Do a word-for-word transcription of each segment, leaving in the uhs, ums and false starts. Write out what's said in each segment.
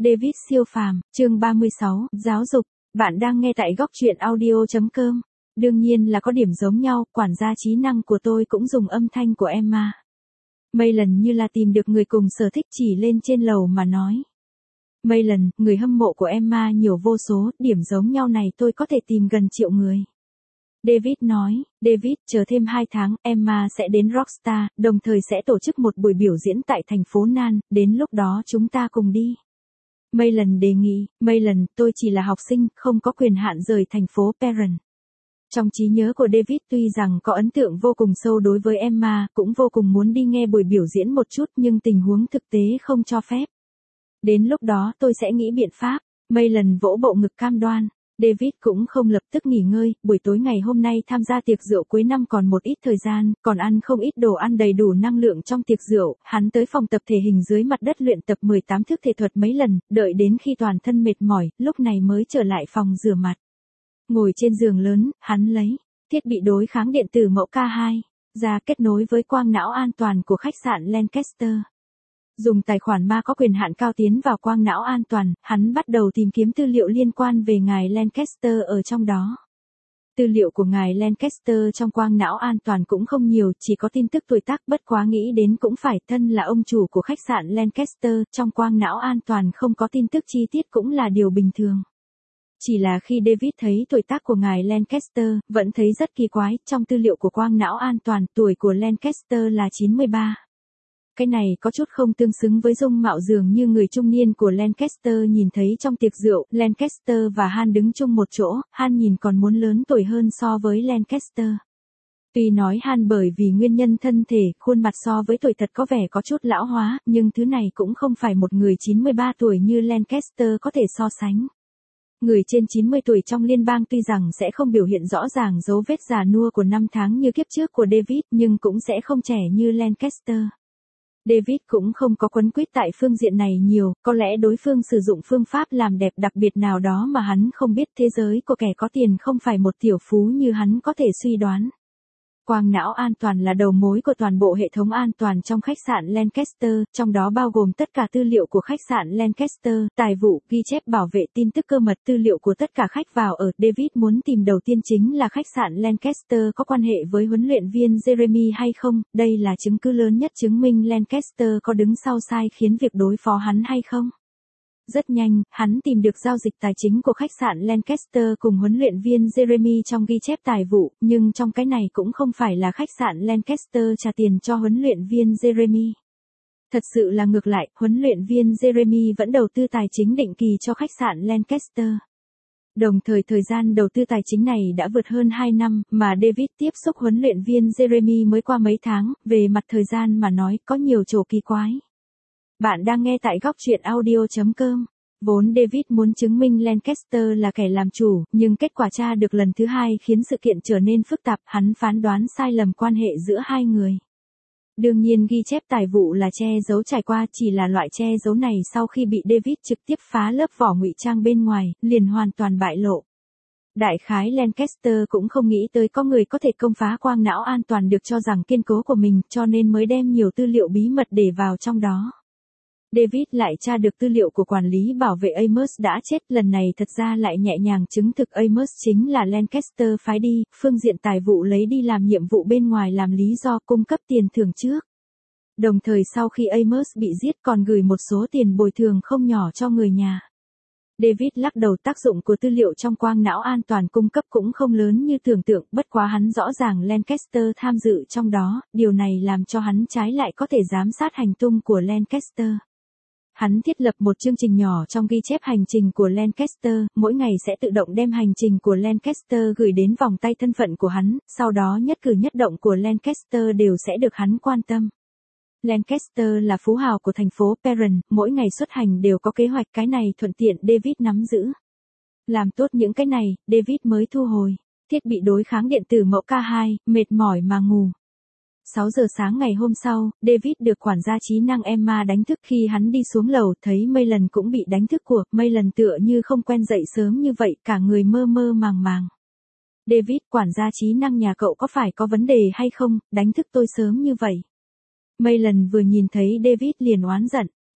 David siêu phàm, chương ba mươi sáu, giáo dục. Bạn đang nghe tại góc truyện audio chấm com. Đương nhiên là có điểm giống nhau, quản gia trí năng của tôi cũng dùng âm thanh của Emma. Mấy lần như là tìm được người cùng sở thích, chỉ lên trên lầu mà nói. Mấy lần, người hâm mộ của Emma nhiều vô số, điểm giống nhau này tôi có thể tìm gần triệu người. David nói, David, chờ thêm hai tháng, Emma sẽ đến Rockstar, đồng thời sẽ tổ chức một buổi biểu diễn tại thành phố Nan, đến lúc đó chúng ta cùng đi. Mấy lần đề nghị, mấy lần, tôi chỉ là học sinh, không có quyền hạn rời thành phố Perron. Trong trí nhớ của David tuy rằng có ấn tượng vô cùng sâu đối với Emma, cũng vô cùng muốn đi nghe buổi biểu diễn một chút nhưng tình huống thực tế không cho phép. Đến lúc đó tôi sẽ nghĩ biện pháp, mấy lần vỗ bộ ngực cam đoan. David cũng không lập tức nghỉ ngơi, buổi tối ngày hôm nay tham gia tiệc rượu cuối năm còn một ít thời gian, còn ăn không ít đồ ăn đầy đủ năng lượng trong tiệc rượu, hắn tới phòng tập thể hình dưới mặt đất luyện tập mười tám thức thể thuật mấy lần, đợi đến khi toàn thân mệt mỏi, lúc này mới trở lại phòng rửa mặt. Ngồi trên giường lớn, hắn lấy thiết bị đối kháng điện tử mẫu K hai ra kết nối với quang não an toàn của khách sạn Lancaster. Dùng tài khoản ma có quyền hạn cao tiến vào quang não an toàn, hắn bắt đầu tìm kiếm tư liệu liên quan về ngài Lancaster ở trong đó. Tư liệu của ngài Lancaster trong quang não an toàn cũng không nhiều, chỉ có tin tức tuổi tác, bất quá nghĩ đến cũng phải, thân là ông chủ của khách sạn Lancaster, trong quang não an toàn không có tin tức chi tiết cũng là điều bình thường. Chỉ là khi David thấy tuổi tác của ngài Lancaster, vẫn thấy rất kỳ quái, trong tư liệu của quang não an toàn, tuổi của Lancaster là chín mươi ba. Cái này có chút không tương xứng với dung mạo dường như người trung niên của Lancaster nhìn thấy trong tiệc rượu. Lancaster và Han đứng chung một chỗ, Han nhìn còn muốn lớn tuổi hơn so với Lancaster. Tuy nói Han bởi vì nguyên nhân thân thể, khuôn mặt so với tuổi thật có vẻ có chút lão hóa, nhưng thứ này cũng không phải một người chín mươi ba tuổi như Lancaster có thể so sánh. Người trên chín mươi tuổi trong liên bang tuy rằng sẽ không biểu hiện rõ ràng dấu vết già nua của năm tháng như kiếp trước của David, nhưng cũng sẽ không trẻ như Lancaster. David cũng không có quấn quýt tại phương diện này nhiều, có lẽ đối phương sử dụng phương pháp làm đẹp đặc biệt nào đó mà hắn không biết. Thế giới của kẻ có tiền không phải một tiểu phú như hắn có thể suy đoán. Quang não an toàn là đầu mối của toàn bộ hệ thống an toàn trong khách sạn Lancaster, trong đó bao gồm tất cả tư liệu của khách sạn Lancaster, tài vụ, ghi chép bảo vệ tin tức cơ mật, tư liệu của tất cả khách vào ở. David muốn tìm đầu tiên chính là khách sạn Lancaster có quan hệ với huấn luyện viên Jeremy hay không, đây là chứng cứ lớn nhất chứng minh Lancaster có đứng sau sai khiến việc đối phó hắn hay không. Rất nhanh, hắn tìm được giao dịch tài chính của khách sạn Lancaster cùng huấn luyện viên Jeremy trong ghi chép tài vụ, nhưng trong cái này cũng không phải là khách sạn Lancaster trả tiền cho huấn luyện viên Jeremy. Thật sự là ngược lại, huấn luyện viên Jeremy vẫn đầu tư tài chính định kỳ cho khách sạn Lancaster. Đồng thời thời gian đầu tư tài chính này đã vượt hơn hai năm, mà David tiếp xúc huấn luyện viên Jeremy mới qua mấy tháng, về mặt thời gian mà nói có nhiều chỗ kỳ quái. Bạn đang nghe tại góc truyện audio chấm com. Vốn David muốn chứng minh Lancaster là kẻ làm chủ, nhưng kết quả tra được lần thứ hai khiến sự kiện trở nên phức tạp, hắn phán đoán sai lầm quan hệ giữa hai người. Đương nhiên ghi chép tài vụ là che giấu trải qua, chỉ là loại che giấu này sau khi bị David trực tiếp phá lớp vỏ ngụy trang bên ngoài, liền hoàn toàn bại lộ. Đại khái Lancaster cũng không nghĩ tới có người có thể công phá quang não an toàn được cho rằng kiên cố của mình, cho nên mới đem nhiều tư liệu bí mật để vào trong đó. David lại tra được tư liệu của quản lý bảo vệ Amos đã chết, lần này thật ra lại nhẹ nhàng chứng thực Amos chính là Lancaster phái đi, phương diện tài vụ lấy đi làm nhiệm vụ bên ngoài làm lý do cung cấp tiền thưởng trước. Đồng thời sau khi Amos bị giết còn gửi một số tiền bồi thường không nhỏ cho người nhà. David lắc đầu, tác dụng của tư liệu trong quang não an toàn cung cấp cũng không lớn như tưởng tượng, bất quá hắn rõ ràng Lancaster tham dự trong đó, điều này làm cho hắn trái lại có thể giám sát hành tung của Lancaster. Hắn thiết lập một chương trình nhỏ trong ghi chép hành trình của Lancaster, mỗi ngày sẽ tự động đem hành trình của Lancaster gửi đến vòng tay thân phận của hắn, sau đó nhất cử nhất động của Lancaster đều sẽ được hắn quan tâm. Lancaster là phú hào của thành phố Perron, mỗi ngày xuất hành đều có kế hoạch, cái này thuận tiện David nắm giữ. Làm tốt những cái này, David mới thu hồi thiết bị đối kháng điện tử mẫu K hai, mệt mỏi mà ngủ. sáu giờ sáng ngày hôm sau, David được quản gia trí năng Emma đánh thức. Khi hắn đi xuống lầu thấy Mấy lần cũng bị đánh thức của, Mấy lần tựa như không quen dậy sớm như vậy, cả người mơ mơ màng màng. David, quản gia trí năng nhà cậu có phải có vấn đề hay không, đánh thức tôi sớm như vậy. Mấy lần vừa nhìn thấy David liền oán giận,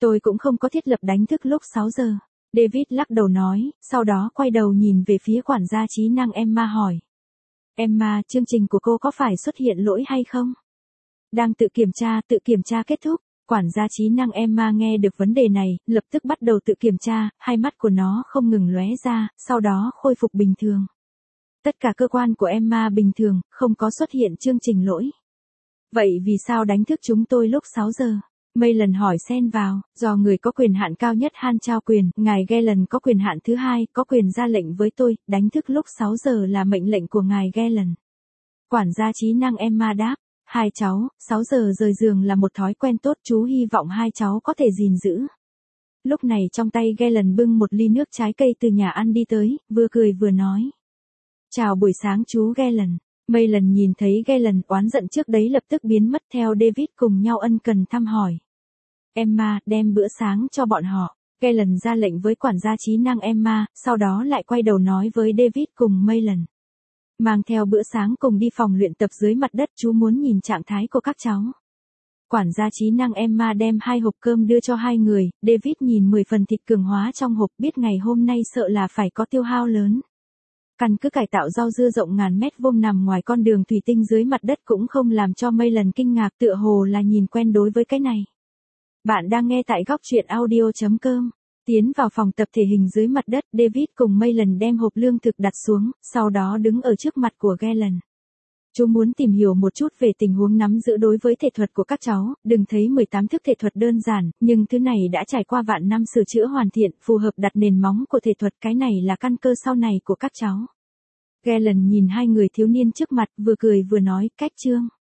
Tôi cũng không có thiết lập đánh thức lúc sáu giờ. David lắc đầu nói, sau đó quay đầu nhìn về phía quản gia trí năng Emma hỏi. Emma, chương trình của cô có phải xuất hiện lỗi hay không? Đang tự kiểm tra, tự kiểm tra kết thúc. Quản gia trí năng Emma nghe được vấn đề này, lập tức bắt đầu tự kiểm tra, hai mắt của nó không ngừng lóe ra, sau đó khôi phục bình thường. Tất cả cơ quan của Emma bình thường, không có xuất hiện chương trình lỗi. Vậy vì sao đánh thức chúng tôi lúc sáu giờ? May lần hỏi xen vào, do người có quyền hạn cao nhất Han trao quyền, ngài Galen có quyền hạn thứ hai, có quyền ra lệnh với tôi, đánh thức lúc sáu giờ là mệnh lệnh của ngài Galen. Quản gia trí năng Emma đáp, hai cháu, sáu giờ rời giường là một thói quen tốt, chú hy vọng hai cháu có thể gìn giữ. Lúc này trong tay Galen bưng một ly nước trái cây từ nhà ăn đi tới, vừa cười vừa nói. Chào buổi sáng chú Galen. May lần nhìn thấy Galen oán giận trước đấy lập tức biến mất theo David cùng nhau ân cần thăm hỏi. Emma, đem bữa sáng cho bọn họ. Galen ra lệnh với quản gia trí năng Emma, sau đó lại quay đầu nói với David cùng Maylen. Mang theo bữa sáng cùng đi phòng luyện tập dưới mặt đất, chú muốn nhìn trạng thái của các cháu. Quản gia trí năng Emma đem hai hộp cơm đưa cho hai người, David nhìn mười phần thịt cường hóa trong hộp, biết ngày hôm nay sợ là phải có tiêu hao lớn. Căn cứ cải tạo rau dưa rộng ngàn mét vuông nằm ngoài con đường thủy tinh dưới mặt đất cũng không làm cho Maylen kinh ngạc, tựa hồ là nhìn quen đối với cái này. Bạn đang nghe tại góc truyện audio chấm com. Tiến vào phòng tập thể hình dưới mặt đất, David cùng Maylen đem hộp lương thực đặt xuống, sau đó đứng ở trước mặt của Galen. Chú muốn tìm hiểu một chút về tình huống nắm giữ đối với thể thuật của các cháu, đừng thấy mười tám thức thể thuật đơn giản, nhưng thứ này đã trải qua vạn năm sửa chữa hoàn thiện, phù hợp đặt nền móng của thể thuật, cái này là căn cơ sau này của các cháu. Galen nhìn hai người thiếu niên trước mặt, vừa cười vừa nói, cách chương.